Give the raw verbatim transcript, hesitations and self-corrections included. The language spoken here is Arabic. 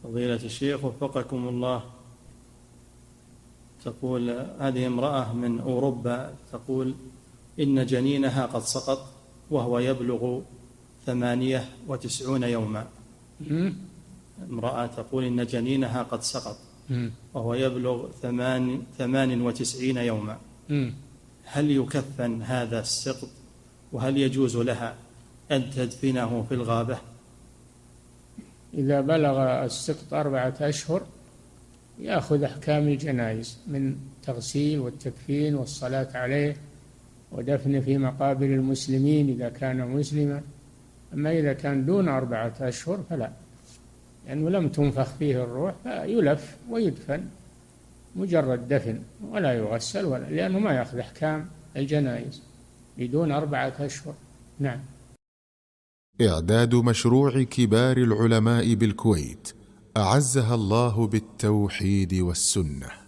فضيلة الشيخ وفقكم الله، تقول هذه امرأة من أوروبا تقول إن جنينها قد سقط وهو يبلغ ثمانية وتسعون يوما. امرأة تقول إن جنينها قد سقط وهو يبلغ ثمان, ثمان وتسعين يوما، هل يكفن هذا السقط وهل يجوز لها أن تدفنه في الغابة؟ إذا بلغ السقط أربعة أشهر يأخذ أحكام الجنائز من تغسيل والتكفين والصلاة عليه ودفنه في مقابر المسلمين إذا كان مسلما. أما إذا كان دون أربعة أشهر فلا، لأنه لم تنفخ فيه الروح، فيلف ويدفن مجرد دفن ولا يغسل ولا، لأنه ما يأخذ أحكام الجنائز بدون أربعة أشهر. نعم. إعداد مشروع كبار العلماء بالكويت أعزها الله بالتوحيد والسنة.